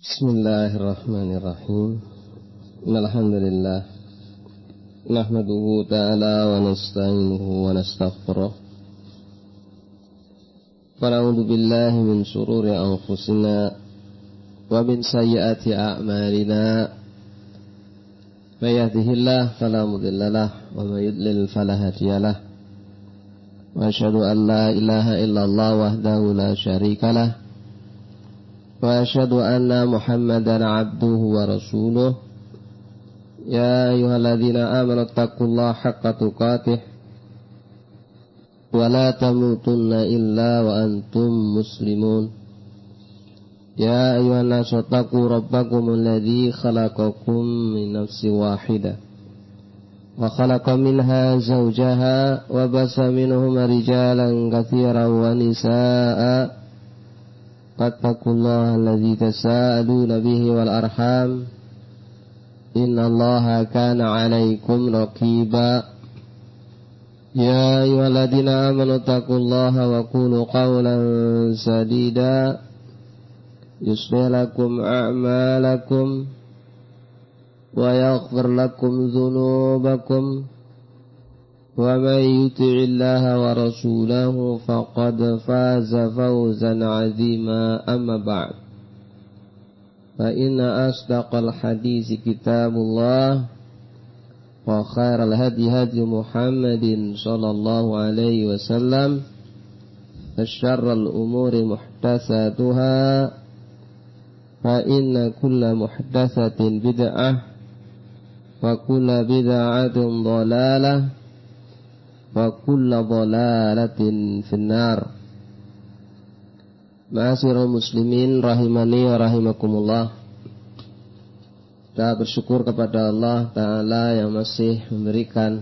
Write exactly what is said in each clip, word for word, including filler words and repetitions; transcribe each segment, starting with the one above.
Bismillahirrahmanirrahim. Alhamdulillah. Nahmaduhu ta'ala wa nasta'inuhu wa nastaghfiruh. Wa na'udzu billahi min shururi anfusina wa min sayyiati a'malina. May yahdihillahu fala mudilla lahu wa may yudlil fala hadiya lahu. Wa asyhadu an la ilaha illallah wahdahu la syarika lahu. Wa asyhadu anna Muhammadan abduhu wa rasuluh. Ya ayyuhalladzina amanu taqullaha haqqa tuqatih wa la tamutunna illa wa antum muslimun. Ya ayyuhan nasu taqu rabbakumul ladzi khalaqakum min nafsin wahidah wa khalaqa minha zawjaha wa bassa minhuma rijalan katsiran wa nisaa'a. Fattaqullaha alladzi tasaaluna bihi wal arham innallaha kana 'alaikum raqiba. Ya ayyuhalladzina amanu taqullaha wa qulu qawlan sadida yuslih lakum a'malakum wa yaghfir lakum dhunubakum wa may yuti'illaha wa rasulahu faqad faza fawzan 'azima. Amma ba'd, fa inna asdaqal hadisi kitabullah wa khairal hadi hadi Muhammadin sallallahu alaihi wasallam wa syarrul umuri muhdatsatuha fa inna kulla muhdatsatin bid'ah wa kulla bid'atin dhalalah wa kulla dhalalatin finnar. Ma'asyiral muslimin rahimani wa rahimakumullah. Kita bersyukur kepada Allah Ta'ala yang masih memberikan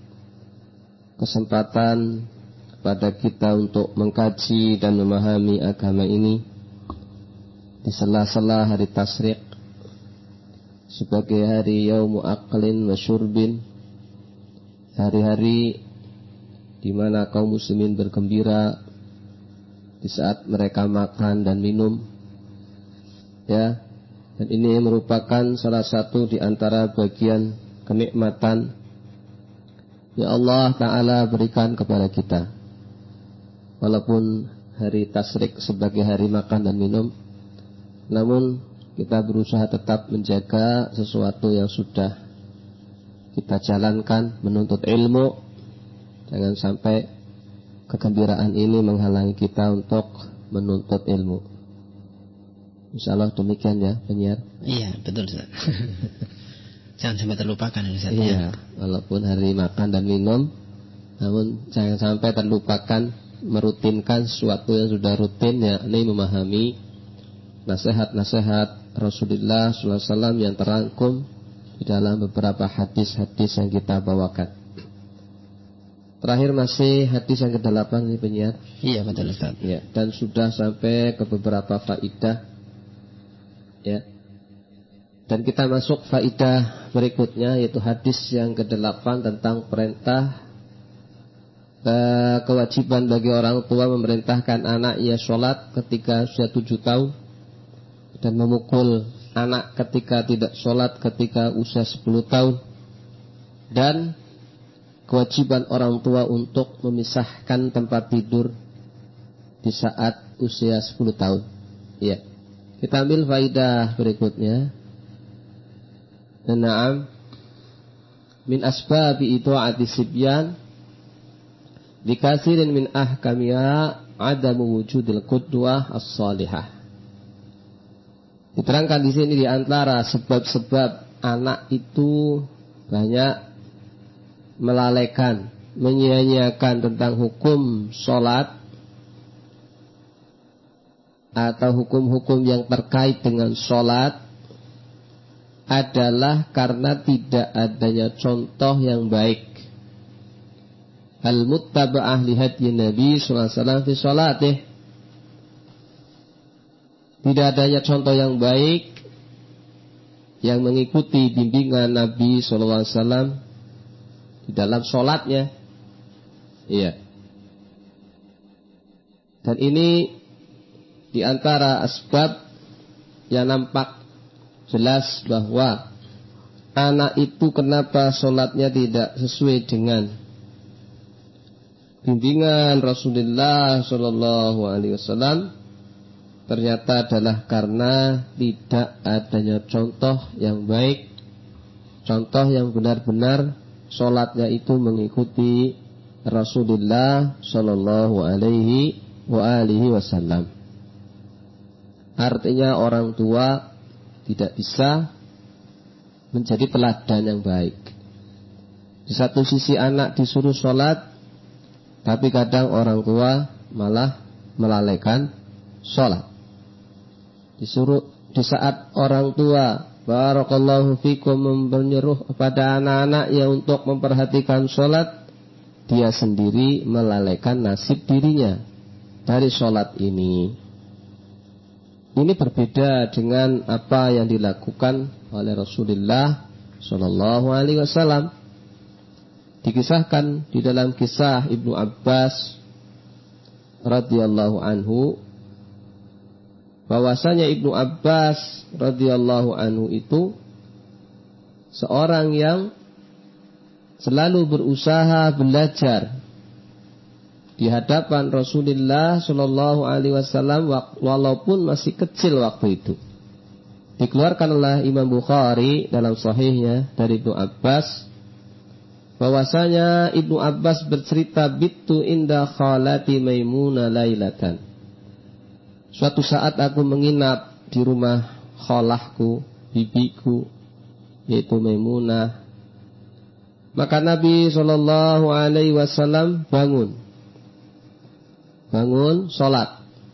kesempatan kepada kita untuk mengkaji dan memahami agama ini di sela-sela hari tasyrik sebagai hari yaumu aqlin wa syurbin, hari-hari di mana kaum muslimin bergembira di saat mereka makan dan minum, ya. Dan ini merupakan salah satu di antara bagian kenikmatan yang Allah Ta'ala berikan kepada kita. Walaupun hari tasyrik sebagai hari makan dan minum, namun kita berusaha tetap menjaga sesuatu yang sudah kita jalankan, menuntut ilmu. Jangan sampai kegembiraan ini menghalangi kita untuk menuntut ilmu. Insyaallah demikian ya penyiar. Iya betul Ustaz. Jangan sampai terlupakan Ustaz. Iya, walaupun hari makan dan minum, namun jangan sampai terlupakan merutinkan sesuatu yang sudah rutin, yakni memahami nasihat-nasihat Rasulullah sallallahu alaihi wasallam yang terangkum di dalam beberapa hadis-hadis yang kita bawakan. Terakhir masih hadis yang kedelapan ini penyiar. Iya betul Ustaz. Ya, dan sudah sampai ke beberapa faidah. Ya. Dan kita masuk faidah berikutnya, yaitu hadis yang kedelapan tentang perintah eh, kewajiban bagi orang tua memerintahkan anaknya sholat ketika usia tujuh tahun dan memukul anak ketika tidak sholat ketika usia sepuluh tahun, dan kewajiban orang tua untuk memisahkan tempat tidur di saat usia sepuluh tahun. Ya. Kita ambil faidah berikutnya. Na'am. Min asbabi itu'ati sibyan dikasirin min ahkamiha adamu wujudil qudwah as-salihah. Diterangkan di sini di antara sebab-sebab anak itu banyak melalaikan, menyia-nyiakan tentang hukum sholat atau hukum-hukum yang terkait dengan sholat adalah karena tidak adanya contoh yang baik. Al-muttaba'ah li hadyi Nabi sallallahu alaihi wasallam fi sholatih. Tidak adanya contoh yang baik yang mengikuti bimbingan Nabi sallallahu alaihi wasallam di dalam sholatnya. Iya. Dan ini di antara asbab yang nampak jelas bahwa anak itu kenapa sholatnya tidak sesuai dengan bimbingan Rasulullah Shallallahu Alaihi Wasallam, ternyata adalah karena tidak adanya contoh yang baik, contoh yang benar-benar sholatnya itu mengikuti Rasulullah Shallallahu Alaihi Wasallam. Artinya orang tua tidak bisa menjadi teladan yang baik. Di satu sisi anak disuruh sholat, tapi kadang orang tua malah melalaikan sholat. Disuruh di saat orang tua, barakallahu fikum, menyuruh kepada anak-anaknya untuk memperhatikan sholat, dia sendiri melalaikan nasib dirinya dari sholat ini. Ini berbeda dengan apa yang dilakukan oleh Rasulullah Shallallahu Alaihi Wasallam. Dikisahkan di dalam kisah Ibnu Abbas radhiyallahu anhu, bahwasanya Ibnu Abbas radhiyallahu anhu itu seorang yang selalu berusaha belajar di hadapan Rasulullah Shallallahu Alaihi Wasallam walaupun masih kecil waktu itu. Dikeluarkan oleh Imam Bukhari dalam sahihnya dari Ibnu Abbas, bahwasanya Ibnu Abbas bercerita, bitu inda khalati Maimunah lailatan. Suatu saat aku menginap di rumah khalahku, bibiku, yaitu Maimunah. Maka Nabi Shallallahu Alaihi Wasallam bangun, bangun sholat.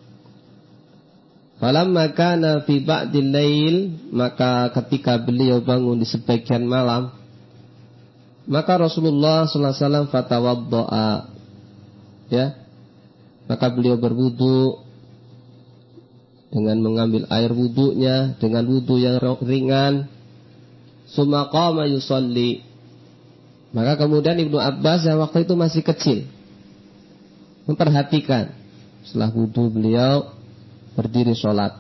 Falamma kana fi ba'dil lail, maka ketika beliau bangun di sebagian malam, maka Rasulullah sallallahu alaihi wasallam fatawaddoa, ya, maka beliau berwudu dengan mengambil air wudunya dengan wudu yang ringan. Summa qama yusalli, maka kemudian Ibnu Abbas yang waktu itu masih kecil memperhatikan, setelah wudu beliau berdiri sholat.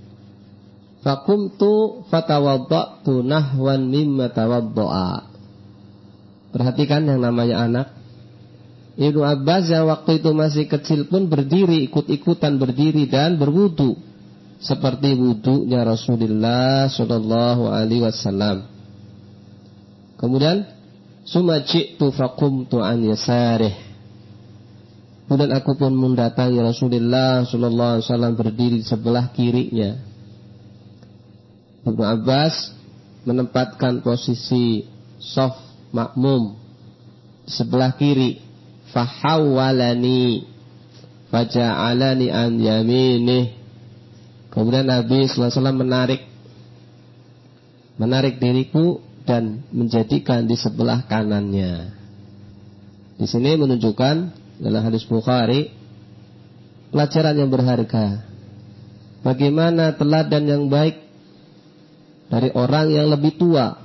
Fakumtu fatawadda'tu nahwan mimma tawadda'a. Perhatikan yang namanya anak. Ibnu Abbas yang waktu itu masih kecil pun berdiri, ikut-ikutan berdiri dan berwudu seperti wudunya Rasulullah Shallallahu Alaihi Wasallam. Kemudian summa ji'tu faqumtu an yasarih. Kemudian aku pun mendatangi Rasulullah Sallallahu Alaihi Wasallam berdiri di sebelah kirinya. Ibnu Abbas menempatkan posisi shaf makmum di sebelah kiri. Fahawwalani faja'alani an yaminih. Kemudian Nabi Sallallahu Alaihi Wasallam menarik menarik diriku dan menjadikan di sebelah kanannya. Di sini menunjukkan dalam hadis Bukhari pelajaran yang berharga, bagaimana teladan yang baik dari orang yang lebih tua.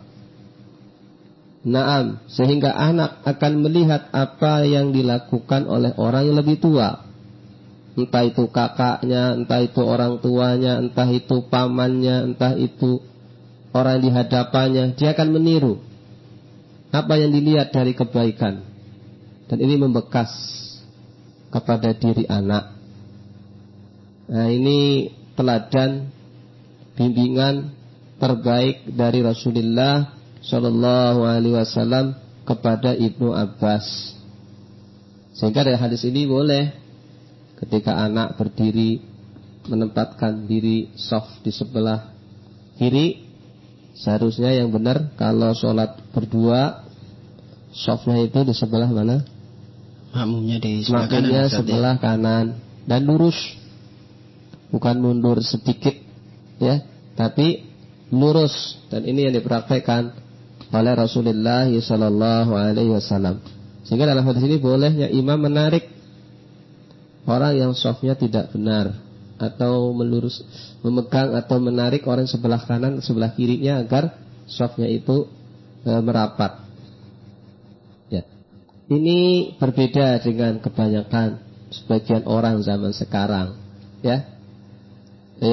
Naam, sehingga anak akan melihat apa yang dilakukan oleh orang yang lebih tua, entah itu kakaknya, entah itu orang tuanya, entah itu pamannya, entah itu orang di hadapannya. Dia akan meniru apa yang dilihat dari kebaikan, dan ini membekas kepada diri anak. Nah, ini teladan bimbingan terbaik dari Rasulullah Shallallahu Alaihi Wasallam kepada Ibnu Abbas. Sehingga dari hadis ini boleh ketika anak berdiri menempatkan diri shaf di sebelah kiri, seharusnya yang benar kalau sholat berdua shafnya itu di sebelah mana? Makmumnya di sebelah Makmumnya kanan, sebelah ya? kanan dan lurus, bukan mundur sedikit, ya, tapi lurus. Dan ini yang dipraktekkan oleh Rasulullah Sallallahu Alaihi Wasallam. Sehingga dalam hadis ini bolehnya imam menarik orang yang shafnya tidak benar, atau melurus, memegang atau menarik orang sebelah kanan sebelah kirinya agar shafnya itu e, merapat. Ya. Ini berbeda dengan kebanyakan sebagian orang zaman sekarang, ya. Ya,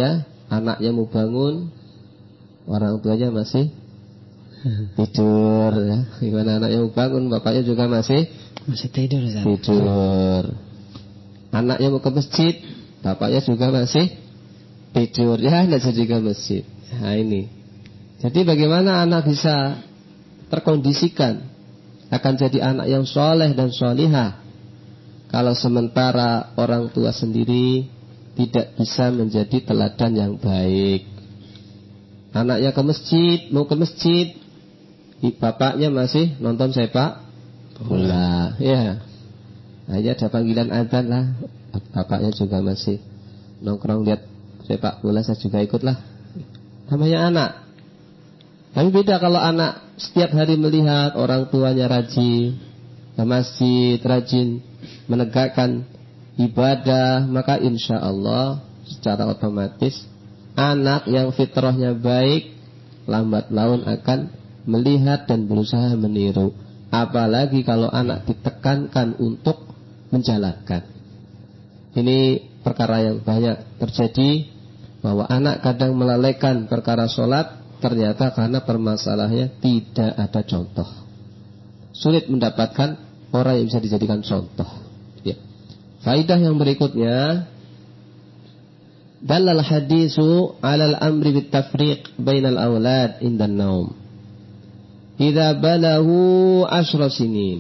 anaknya mau bangun, orang tuanya masih tidur ya. Gimana anaknya mau bangun, bapaknya juga masih masih tidur, Ustaz. Tidur. Anaknya mau ke masjid, bapaknya juga masih tidur. Ya, tidak jadi ke masjid. Nah ini. Jadi bagaimana anak bisa terkondisikan akan jadi anak yang soleh dan solihah, kalau sementara orang tua sendiri tidak bisa menjadi teladan yang baik. Anaknya ke masjid, mau ke masjid, bapaknya masih nonton sepak bola. Ya, hanya ada panggilan adzan lah, bapaknya juga masih nongkrong lihat sepak bola, saya juga ikutlah. Namanya anak. Tapi beda kalau anak setiap hari melihat orang tuanya rajin ke masjid, rajin menegakkan ibadah, maka insya Allah secara otomatis anak yang fitrahnya baik lambat laun akan melihat dan berusaha meniru. Apalagi kalau anak ditekankan untuk menjalankan. Ini perkara yang banyak terjadi, bahwa anak kadang melalaikan perkara sholat ternyata karena permasalahannya tidak ada contoh. Sulit mendapatkan orang yang bisa dijadikan contoh. Ya. Faidah yang berikutnya, dalal hadisu alal amri bit tafriq bainal aulad indan naum idza balahu asyra sinin.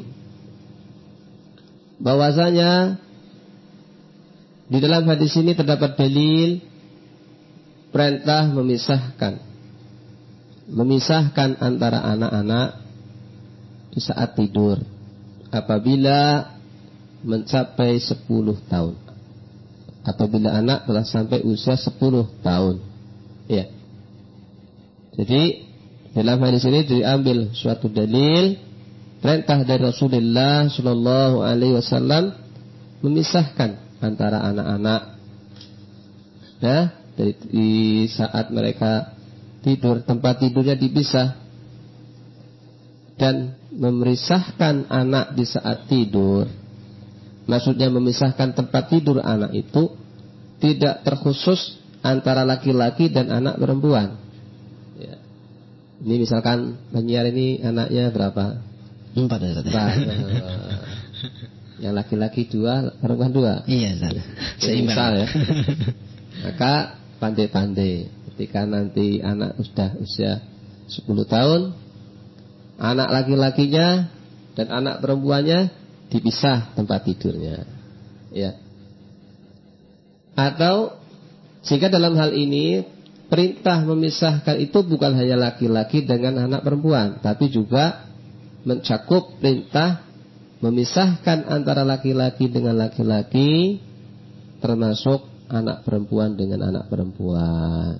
Bahwasanya di dalam hadis ini terdapat dalil perintah memisahkan memisahkan antara anak-anak di saat tidur apabila mencapai sepuluh tahun. Apabila anak telah sampai usia sepuluh tahun. Ya. Jadi dalam hadis ini diambil suatu dalil perintah dari Rasulullah Shallallahu Alaihi Wasallam memisahkan antara anak-anak. Ya, dari di saat mereka tidur, tempat tidurnya dipisah, dan memisahkan anak di saat tidur. Maksudnya memisahkan tempat tidur anak itu tidak terkhusus antara laki-laki dan anak perempuan. Ya. Ini misalkan penyiar ini anaknya berapa? Empat. Empat. Yang laki-laki dua, perempuan dua. Iya, misal ya. Maka pandai-pandai. Ketika nanti anak sudah usia sepuluh tahun, anak laki-lakinya dan anak perempuannya dipisah tempat tidurnya. Ya. Atau jika dalam hal ini perintah memisahkan itu bukan hanya laki-laki dengan anak perempuan, tapi juga mencakup perintah memisahkan antara laki-laki dengan laki-laki, termasuk anak perempuan dengan anak perempuan.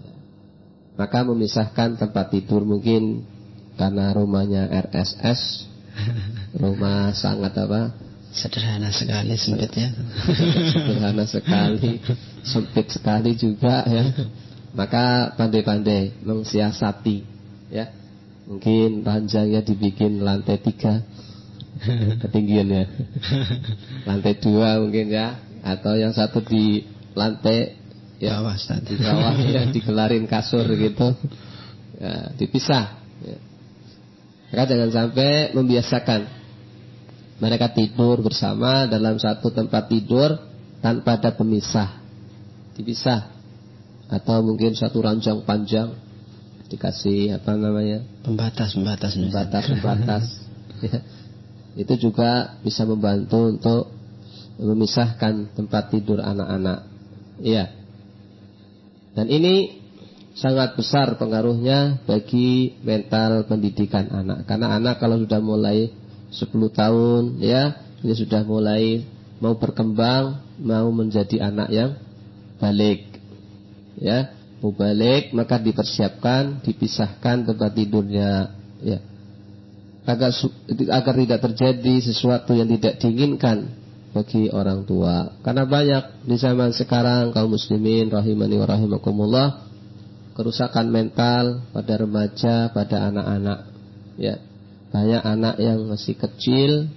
Maka memisahkan tempat tidur mungkin karena rumahnya R S S, rumah sangat apa? Sederhana sekali, sempit ya. Sederhana sekali, sempit sekali juga ya. Maka pandai-pandai mensiasati ya. Mungkin panjangnya dibikin lantai tiga, ketinggiannya lantai dua mungkin ya, atau yang satu di lantai ya, bawah, di bawah ya, digelarin kasur gitu ya, dipisah ya. Maka jangan sampai membiasakan mereka tidur bersama dalam satu tempat tidur tanpa ada pemisah, dipisah. Atau mungkin satu ranjang panjang dikasih apa namanya, pembatas pembatas pembatas pembatas ya. Itu juga bisa membantu untuk memisahkan tempat tidur anak-anak ya. Dan ini sangat besar pengaruhnya bagi mental pendidikan anak. Karena anak kalau sudah mulai sepuluh tahun ya, ini sudah mulai mau berkembang, mau menjadi anak yang balik ya, mau balik, maka dipersiapkan, dipisahkan tempat tidurnya ya, agar agar tidak terjadi sesuatu yang tidak diinginkan bagi orang tua. Karena banyak di zaman sekarang kaum muslimin rahimani wa rahimakumullah, kerusakan mental pada remaja, pada anak-anak ya. Banyak anak yang masih kecil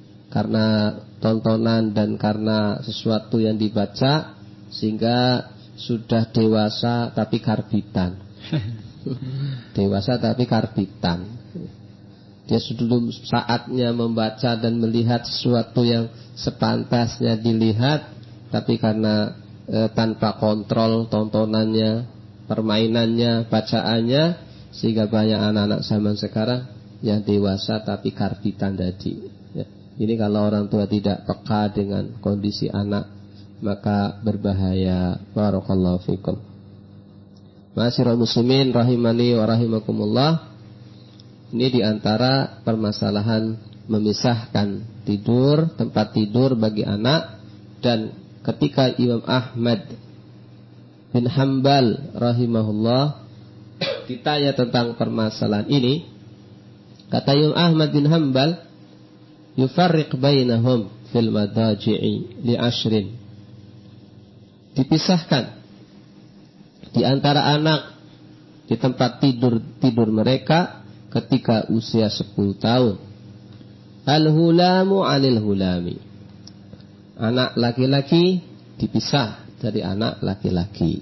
karena tontonan dan karena sesuatu yang dibaca, sehingga sudah dewasa tapi karbitan. Dewasa tapi karbitan. Dia sebelum saatnya membaca dan melihat sesuatu yang sepantasnya dilihat, tapi karena e, tanpa kontrol tontonannya, permainannya, bacaannya, sehingga banyak anak-anak zaman sekarang yang dewasa tapi karbitan tadi. Ya. Ini kalau orang tua tidak peka dengan kondisi anak, maka berbahaya. Barakallahu fikum. Ma'asyiral muslimin rahimani wa rahimakumullah. Ini diantara permasalahan memisahkan tidur, tempat tidur bagi anak. Dan ketika Imam Ahmad bin Hanbal rahimahullah ditanya tentang permasalahan ini, kata Imam Ahmad bin Hanbal, yufarriq bainahum fil madaji'i li ashrin. Dipisahkan di antara anak di tempat tidur tidur mereka ketika usia sepuluh tahun. Al-hulamu 'anil hulami. Anak laki-laki dipisah dari anak laki-laki.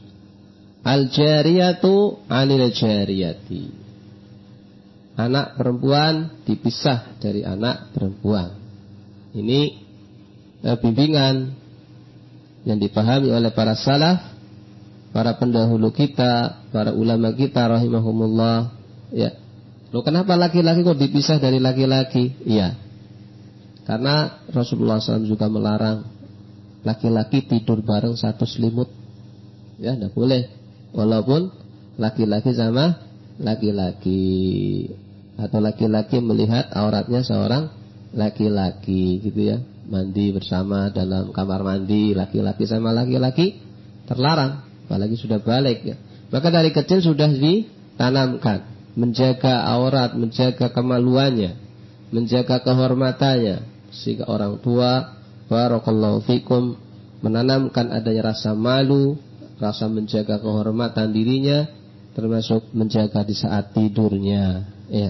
Al-jariyatu 'anil jariyati. Anak perempuan dipisah dari anak perempuan. Ini eh, bimbingan yang dipahami oleh para salaf, para pendahulu kita, para ulama kita rahimahumullah. Ya. Loh, kenapa laki-laki kok dipisah dari laki-laki? Iya. Karena Rasulullah shallallahu alaihi wasallam juga melarang laki-laki tidur bareng satu selimut. Ya, tidak boleh. Walaupun laki-laki sama laki-laki, atau laki-laki melihat auratnya seorang laki-laki, gitu ya. Mandi bersama dalam kamar mandi, laki-laki sama laki-laki terlarang, apalagi sudah balik ya. Maka dari kecil sudah ditanamkan menjaga aurat, menjaga kemaluannya, menjaga kehormatannya, sehingga orang tua barakallahu fikum menanamkan adanya rasa malu, rasa menjaga kehormatan dirinya, termasuk menjaga di saat tidurnya. Ya.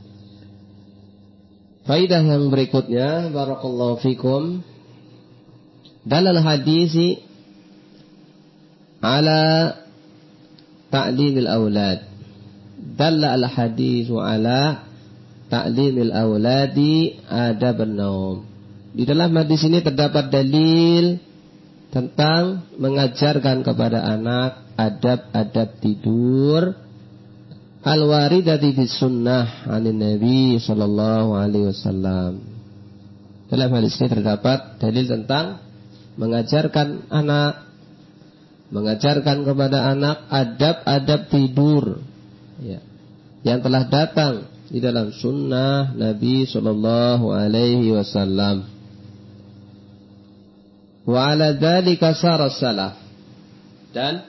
Faidah yang berikutnya barakallahu fikum, dalal hadisi ala ta'limil aulad. Dalla al haditsu ala ta'limil auladi adab an-naum. Di dalam hadis ini terdapat dalil tentang mengajarkan kepada anak adab-adab tidur al-waridati bis sunnah anin Nabi sallallahu alaihi wasallam. Dalam hadis ini terdapat dalil tentang mengajarkan anak, mengajarkan kepada anak adab-adab tidur, ya, yang telah datang di dalam sunnah Nabi sallallahu alaihi wasallam. Wa ala dzalika sara salaf. Dan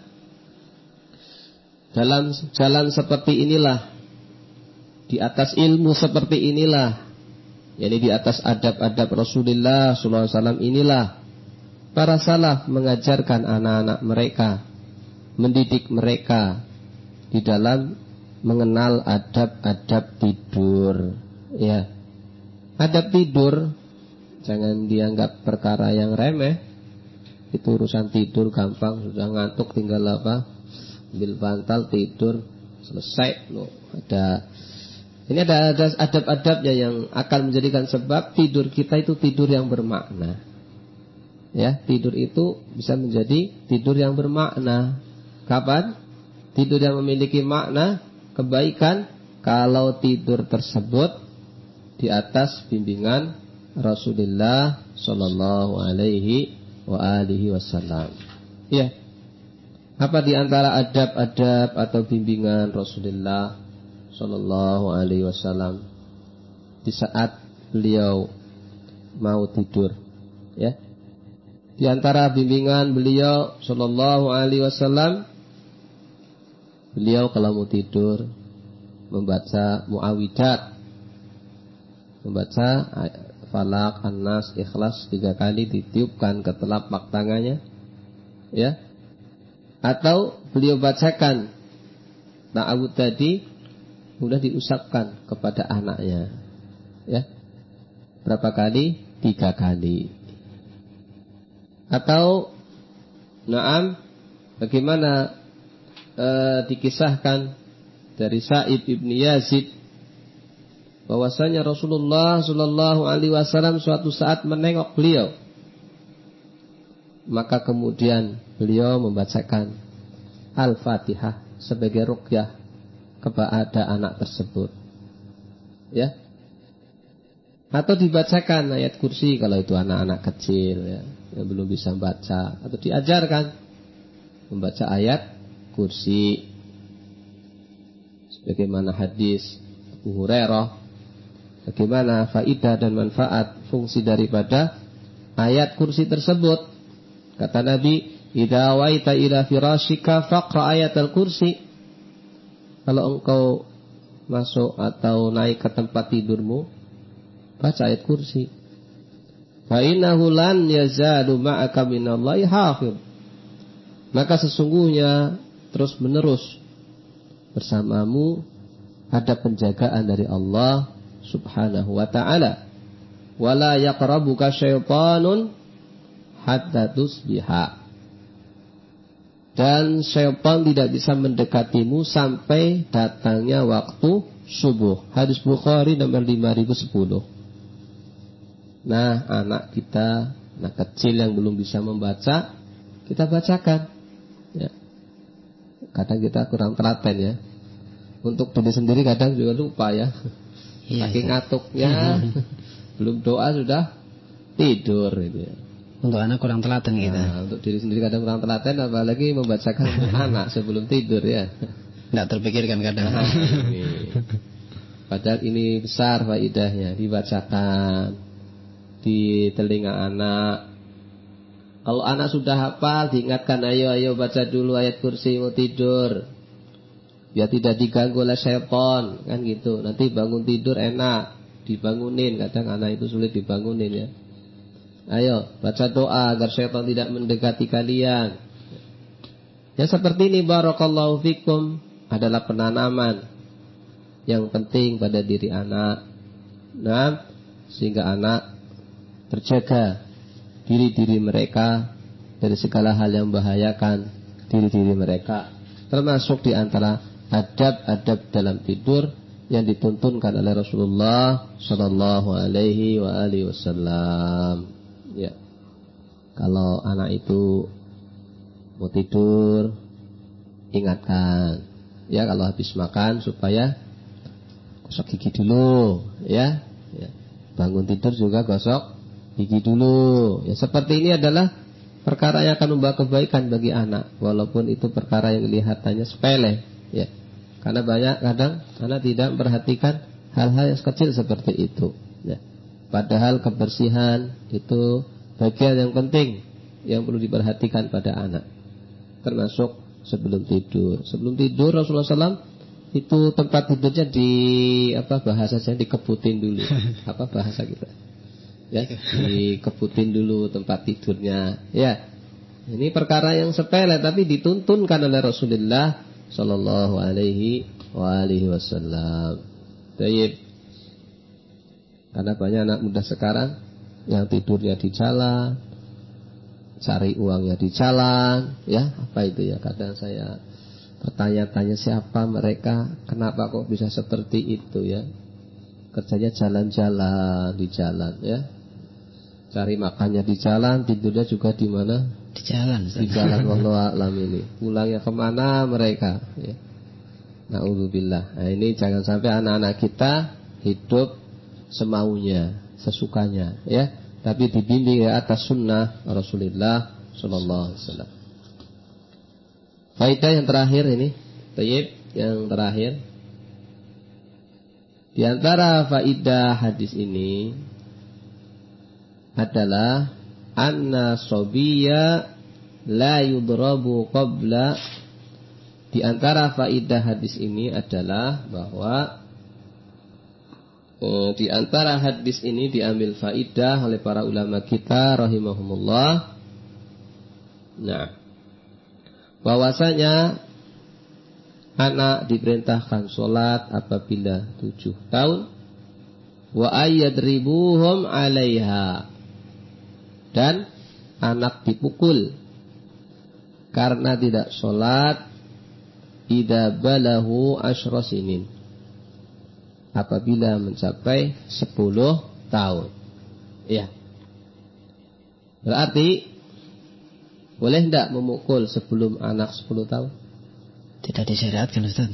dalam jalan seperti inilah, di atas ilmu seperti inilah, yakni di atas adab-adab Rasulullah sallallahu alaihi wasallam inilah para salaf mengajarkan anak-anak mereka, mendidik mereka di dalam mengenal adab-adab tidur. Ya, adab tidur jangan dianggap perkara yang remeh. Itu urusan tidur gampang, sudah ngantuk tinggal apa, ambil bantal tidur selesai. Loh, ada ini ada ada adab-adabnya yang akan menjadikan sebab tidur kita itu tidur yang bermakna. Ya, tidur itu bisa menjadi tidur yang bermakna. Kapan? Tidur yang memiliki makna kebaikan kalau tidur tersebut di atas bimbingan Rasulullah sallallahu alaihi wa alihi wasallam. Ya. Apa di antara adab-adab atau bimbingan Rasulullah sallallahu alaihi wasallam di saat beliau mau tidur? Ya. Di antara bimbingan beliau sallallahu alaihi wasallam, beliau kalau mau tidur membaca muawwidzat, membaca Falaq, An-Nas, Ikhlas tiga kali ditiupkan ke telapak tangannya, ya. Atau beliau bacakan ta'awudz tadi sudah diusapkan kepada anaknya, ya. Berapa kali? Tiga kali. Atau na'am Bagaimana e, dikisahkan dari Sa'ib ibni Yazid bahwasanya Rasulullah Shallallahu Alaihi Wasallam suatu saat menengok beliau, maka kemudian beliau membacakan Al-Fatihah sebagai ruqyah kepada anak tersebut, ya, atau dibacakan ayat kursi kalau itu anak-anak kecil ya, yang belum bisa baca, atau diajarkan membaca ayat kursi sebagaimana hadis Abu Hurairah, bagaimana faidah dan manfaat fungsi daripada ayat kursi tersebut. Kata Nabi, idza waita ila firashika faqra ayatal kursi. Kalau engkau masuk atau naik ke tempat tidurmu, baca ayat kursi. Fa innahu lan yazadu ma'aka minallahi hafiz. Maka sesungguhnya terus menerus bersamamu ada penjagaan dari Allah Subhanahu wa ta'ala. Wala yaqrabuka syaitanun hatta tusbiha. Dan syaitan tidak bisa mendekatimu sampai datangnya waktu subuh. Hadis Bukhari nomor lima ribu sepuluh. Nah, anak kita, anak kecil yang belum bisa membaca, kita bacakan. Ya. Kadang kita kurang telaten ya. Untuk diri sendiri kadang juga lupa ya. Iya, saking ngantuknya, belum doa sudah tidur gitu ya. Untuk anak kurang telaten kita. Nah, untuk diri sendiri kadang kurang telaten, apalagi membacakan anak sebelum tidur ya. Tidak terpikirkan kadang. Nah, ini. Padahal ini besar faidahnya, dibacakan di telinga anak. Kalau anak sudah hafal, diingatkan, ayo ayo baca dulu ayat kursi mau tidur, biar tidak diganggu oleh syaitan, kan gitu. Nanti bangun tidur enak, dibangunin. Kadang anak itu sulit dibangunin ya. Ayo baca doa agar syaitan tidak mendekati kalian. Ya seperti ini barakallahu fikum adalah penanaman yang penting pada diri anak. Nah, sehingga anak terjaga diri-diri mereka dari segala hal yang membahayakan diri-diri mereka. Termasuk di antara adab-adab dalam tidur yang dituntunkan oleh Rasulullah Sallallahu Alaihi wa alihi Wasallam. Ya, kalau anak itu mau tidur, ingatkan. Ya, kalau habis makan supaya gosok gigi dulu. Ya, ya. Bangun tidur juga gosok gigi dulu. Ya, seperti ini adalah perkara yang akan membawa kebaikan bagi anak, walaupun itu perkara yang kelihatannya sepele. Ya, karena banyak kadang anak tidak memperhatikan hal-hal yang kecil seperti itu. Ya. Padahal kebersihan itu bagian yang penting yang perlu diperhatikan pada anak, termasuk sebelum tidur. Sebelum tidur Rasulullah shallallahu alaihi wasallam itu tempat tidurnya di apa bahasanya dikebutin dulu. Apa bahasa kita? Ya, dikebutin dulu tempat tidurnya. Ya, ini perkara yang sepele tapi dituntunkan oleh Rasulullah Shallallahu Alaihi Wasallam. Baik. Karena banyak anak muda sekarang yang tidurnya di jalan, cari uangnya di jalan, ya apa itu ya? Kadang saya bertanya-tanya siapa mereka, kenapa kok bisa seperti itu ya? Kerjanya jalan-jalan di jalan, ya. Cari makannya di jalan, tidurnya juga di mana? Di jalan. Di jalan, wallahu a'lam ini. Pulangnya kemana mereka? Ya. Na'udzubillah. Nah ini jangan sampai anak-anak kita hidup semaunya, sesukanya, ya. Tapi dibimbing di atas sunnah Rasulullah Sallallahu Alaihi Wasallam. Faedah yang terakhir ini, tayyib, yang terakhir. Di antara faedah hadis ini adalah anna sobiyya la yudrabu qabla. Di antara faedah hadis ini adalah bahwa eh, di antara hadis ini diambil faedah oleh para ulama kita rahimahumullah. Nah, bahwasanya anak diperintahkan sholat apabila tujuh tahun, wa ayyadribuhum alaiha, dan anak dipukul karena tidak sholat idza balahu asyra sinin, apabila mencapai sepuluh tahun. Ya. Berarti boleh tidak memukul sebelum anak sepuluh tahun? Tidak disyariatkan, Ustaz.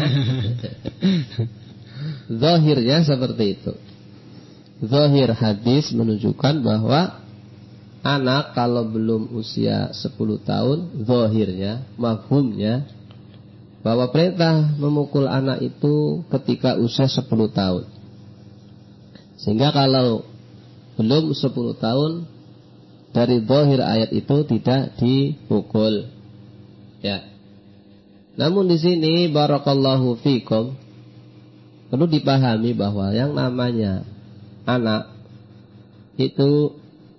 Zahirnya seperti itu. Zahir hadis menunjukkan bahwa anak kalau belum usia sepuluh tahun, zahirnya, mafhumnya, bahwa perintah memukul anak itu ketika usia sepuluh tahun. Sehingga kalau belum sepuluh tahun, dari zahir ayat itu tidak dipukul. Ya. Namun di sini barakallahu fikum, perlu dipahami bahwa yang namanya anak itu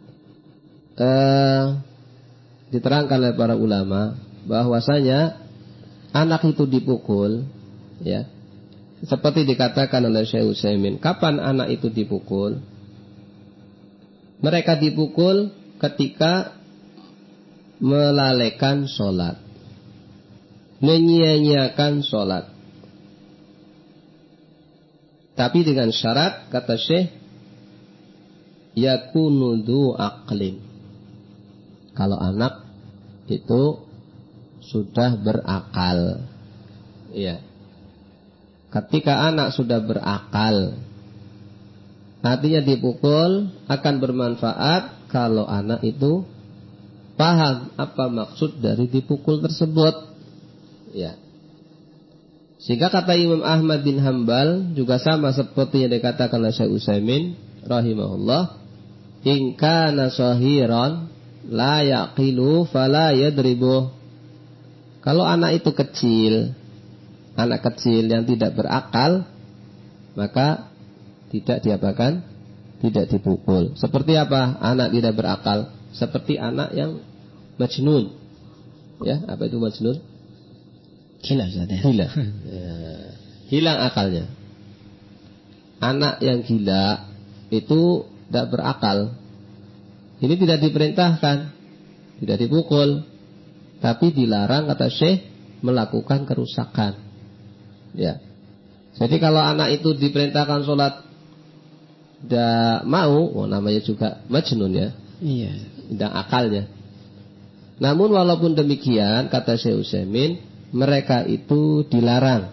eh, diterangkan oleh para ulama bahwasanya anak itu dipukul, ya, seperti dikatakan oleh Syekh Utsaimin. Kapan anak itu dipukul? Mereka dipukul ketika melalaikan sholat, menyia-nyiakan sholat. Tapi dengan syarat, kata Syekh, yakunu dzu aqlin. Kalau anak itu sudah berakal, ya. Ketika anak sudah berakal, artinya dipukul akan bermanfaat kalau anak itu paham apa maksud dari dipukul tersebut, ya. Sehingga kata Imam Ahmad bin Hanbal juga sama seperti yang dikatakan oleh Syekh Utsaimin rahimahullah, in kana shahiran la yaqilu fala yadribuh. Kalau anak itu kecil, anak kecil yang tidak berakal, maka tidak diapakan? Tidak dipukul. Seperti apa anak tidak berakal? Seperti anak yang majnun. Ya, apa itu majnun? Gila, Ustaz. Gila. Ya. Hilang akalnya. Anak yang gila itu tidak berakal. Ini tidak diperintahkan, tidak dipukul, tapi dilarang, kata Syekh, melakukan kerusakan. Ya. Jadi kalau anak itu diperintahkan sholat tidak mau, oh namanya juga majnun, ya. Iya. Tidak akalnya. Namun walaupun demikian, kata Syekh Utsaimin, mereka itu dilarang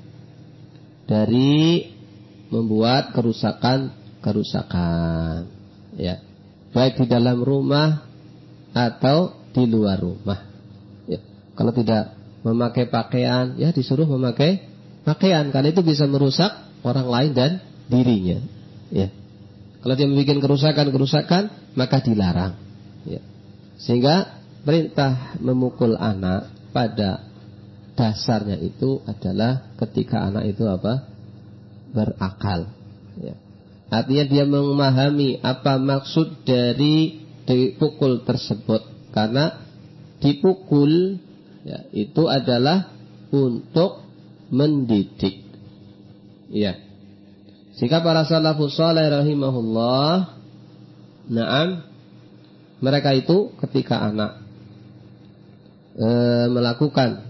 dari membuat kerusakan-kerusakan, ya, baik di dalam rumah atau di luar rumah. Ya. Kalau tidak memakai pakaian, ya disuruh memakai pakaian, karena itu bisa merusak orang lain dan dirinya. Ya. Kalau dia membuat kerusakan-kerusakan, maka dilarang. Ya. Sehingga perintah memukul anak pada dasarnya itu adalah ketika anak itu apa? Berakal. Ya. Artinya dia memahami apa maksud dari dipukul tersebut. Karena dipukul, ya, itu adalah untuk mendidik. Ya. Sehingga para salafus saleh rahimahullah, na'am, mereka itu ketika anak e, melakukan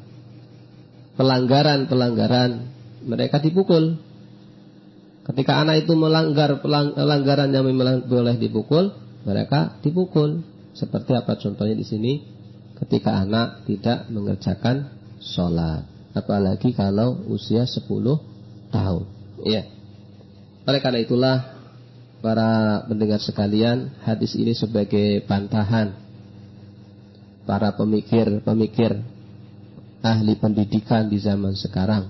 pelanggaran-pelanggaran, mereka dipukul. Ketika anak itu melanggar pelanggaran yang boleh dipukul, mereka dipukul. Seperti apa contohnya di sini? Ketika anak tidak mengerjakan sholat, apalagi kalau usia sepuluh tahun. Ya. Oleh karena itulah, para pendengar sekalian, hadis ini sebagai bantahan para pemikir-pemikir ahli pendidikan di zaman sekarang,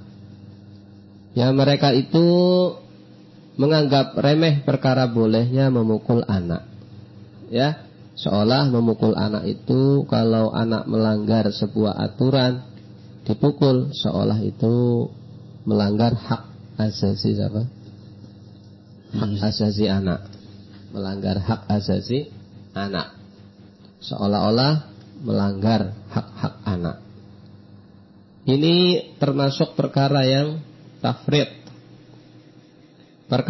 ya, mereka itu menganggap remeh perkara bolehnya memukul anak, ya, seolah memukul anak itu, kalau anak melanggar sebuah aturan dipukul, seolah itu melanggar hak asasi siapa? Hak asasi anak, melanggar hak asasi anak, seolah-olah melanggar hak-hak anak. Ini termasuk perkara yang tafrid,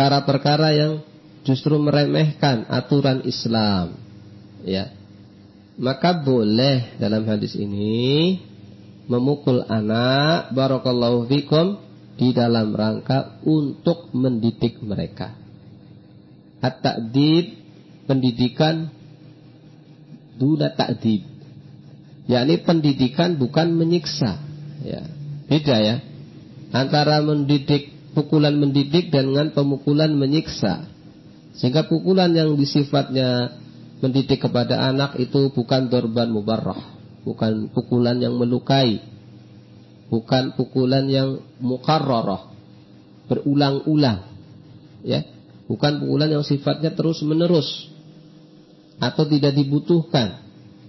perkara-perkara yang justru meremehkan aturan Islam, ya. maka boleh dalam hadis ini memukul anak barakallahu fikum di dalam rangka untuk mendidik mereka. At-ta'dib, pendidikan duna ta'dib, yakni pendidikan bukan menyiksa, ya. Beda ya antara mendidik, pukulan mendidik dengan pemukulan menyiksa. Sehingga pukulan yang disifatnya mendidik kepada anak itu bukan dorban mubarrah, bukan pukulan yang melukai, bukan pukulan yang mukarrarah, berulang-ulang, ya, bukan pukulan yang sifatnya terus menerus atau tidak dibutuhkan.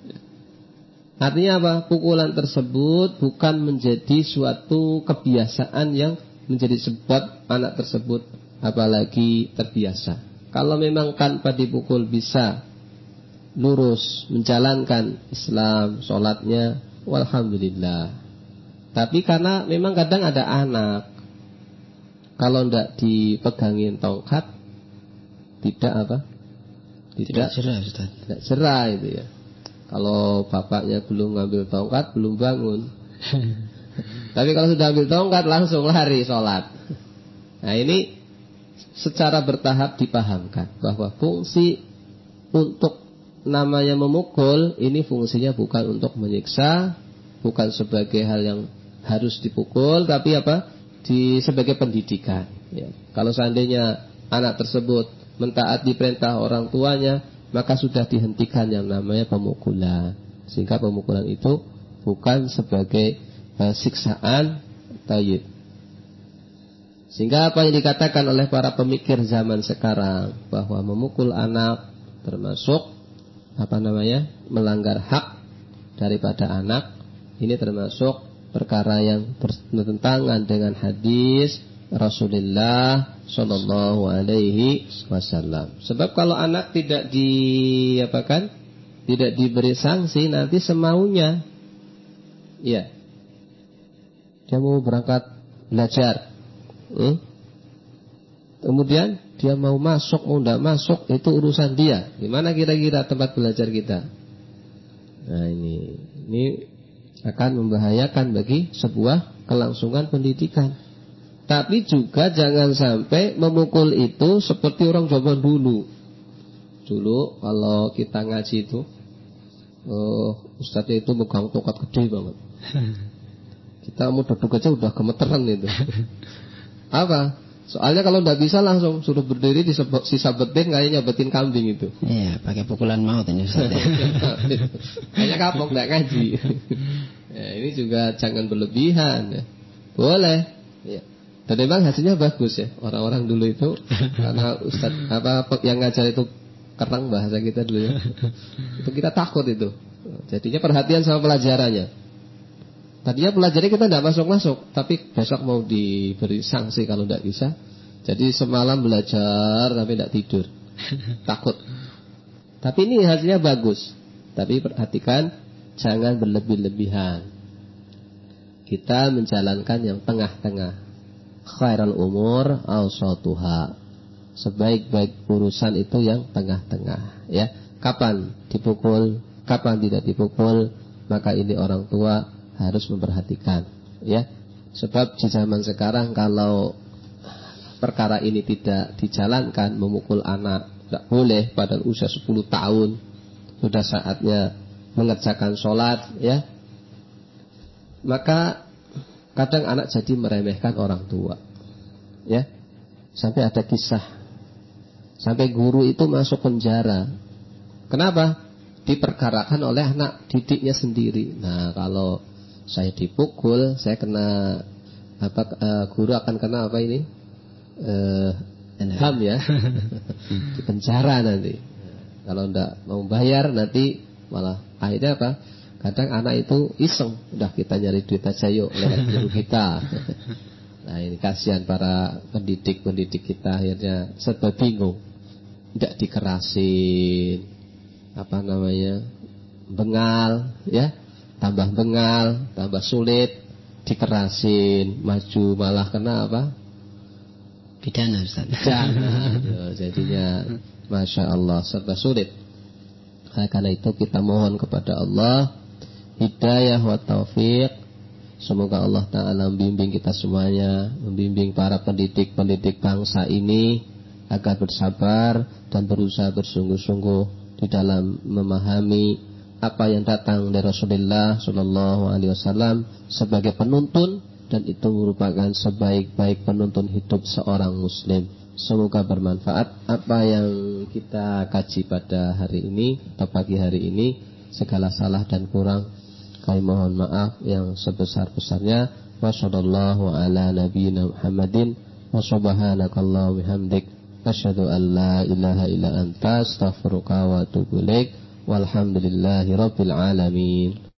Artinya apa? Pukulan tersebut bukan menjadi suatu kebiasaan yang menjadi sebab anak tersebut apalagi terbiasa. Kalau memang tanpa dipukul bisa lurus menjalankan Islam, sholatnya, walhamdulillah. Tapi karena memang kadang ada anak, kalau tidak dipegangin tongkat, tidak apa? Tidak, tidak cerah, Ustaz. Tidak cerah itu ya. Kalau bapaknya belum ngambil tongkat, belum bangun. Tapi kalau sudah ambil tongkat, langsung lari sholat. Nah ini secara bertahap dipahamkan bahwa fungsi untuk namanya memukul ini fungsinya bukan untuk menyiksa, bukan sebagai hal yang harus dipukul, tapi apa? Di sebagai pendidikan. Ya. Kalau seandainya anak tersebut mentaati perintah orang tuanya, maka sudah dihentikan yang namanya pemukulan. Sehingga pemukulan itu bukan sebagai uh, siksaan tayyib. Sehingga apa yang dikatakan oleh para pemikir zaman sekarang bahwa memukul anak termasuk apa namanya melanggar hak daripada anak, ini termasuk perkara yang bertentangan dengan hadis Rasulullah Shallallahu Alaihi Wasallam. Sebab kalau anak tidak di apa kan, tidak diberi sanksi, nanti semaunya, ya, dia mau berangkat belajar, hmm? kemudian dia mau masuk, mau tidak masuk, itu urusan dia. Gimana kira-kira tempat belajar kita? Nah ini, ini akan membahayakan bagi sebuah kelangsungan pendidikan. Tapi juga jangan sampai memukul itu seperti orang zaman dulu. Dulu kalau kita ngaji itu, uh, ustadznya itu megang tongkat gede banget. Kita mau duduk aja udah gemeteran itu. Apa? Soalnya kalau tidak bisa langsung suruh berdiri disabetin kayak nyabetin kambing itu. Iya, pakai pukulan maut ini Ustaz. Kayaknya kapok tidak ngaji. Ya, ini juga jangan berlebihan. Ya. Boleh. Ya. Dan memang hasilnya bagus ya. Orang-orang dulu itu karena ustaz apa yang ngajar itu kerang bahasa kita dulu ya. Itu kita takut itu. Jadinya perhatian sama pelajarannya. Tadinya pelajarannya kita tidak masuk-masuk, tapi besok mau diberi sanksi kalau tidak bisa. Jadi semalam belajar tapi tidak tidur. Takut. Tapi ini hasilnya bagus. Tapi perhatikan jangan berlebih-lebihan. Kita menjalankan yang tengah-tengah. Khairul umur awsatuha. Sebaik-baik urusan itu yang tengah-tengah, ya. Kapan dipukul, kapan tidak dipukul, maka ini orang tua harus memperhatikan, ya. Sebab di zaman sekarang kalau perkara ini tidak dijalankan, memukul anak tidak boleh pada usia sepuluh tahun, sudah saatnya mengerjakan sholat, ya. Maka kadang anak jadi meremehkan orang tua, ya. Sampai ada kisah, sampai guru itu masuk penjara. Kenapa? Diperkarakan oleh anak didiknya sendiri. Nah, kalau saya dipukul, saya kena apa? Uh, guru akan kena apa ini? Uh, H A M ya, di penjara nanti. Kalau ndak mau bayar nanti malah akhirnya apa? Kadang anak itu iseng, udah kita nyari duit aja yuk lewat guru kita. Nah ini kasihan para pendidik-pendidik kita akhirnya serba bingung, tidak dikerasin, apa namanya, bengal, ya, tambah bengal, tambah sulit, dikerasin, maju malah kena apa? Pidana Ustaz. Pidana. Jadinya masya Allah serba sulit. Nah, karena itu kita mohon kepada Allah hidayah wa taufik. Semoga Allah Ta'ala membimbing kita semuanya, membimbing para pendidik-pendidik bangsa ini agar bersabar dan berusaha bersungguh-sungguh di dalam memahami apa yang datang dari Rasulullah Shallallahu Alaihi Wasallam sebagai penuntun, dan itu merupakan sebaik-baik penuntun hidup seorang Muslim. Semoga bermanfaat apa yang kita kaji pada hari ini atau pagi hari ini. Segala salah dan kurang kami mohon maaf yang sebesar-besarnya. Wassallallahu ala nabiyyina Muhammadin wa subhanakallahumma bihamdik asyhadu an la ilaha illa anta astaghfiruka wa atubu ilaik. Walhamdulillahi rabbil alamin.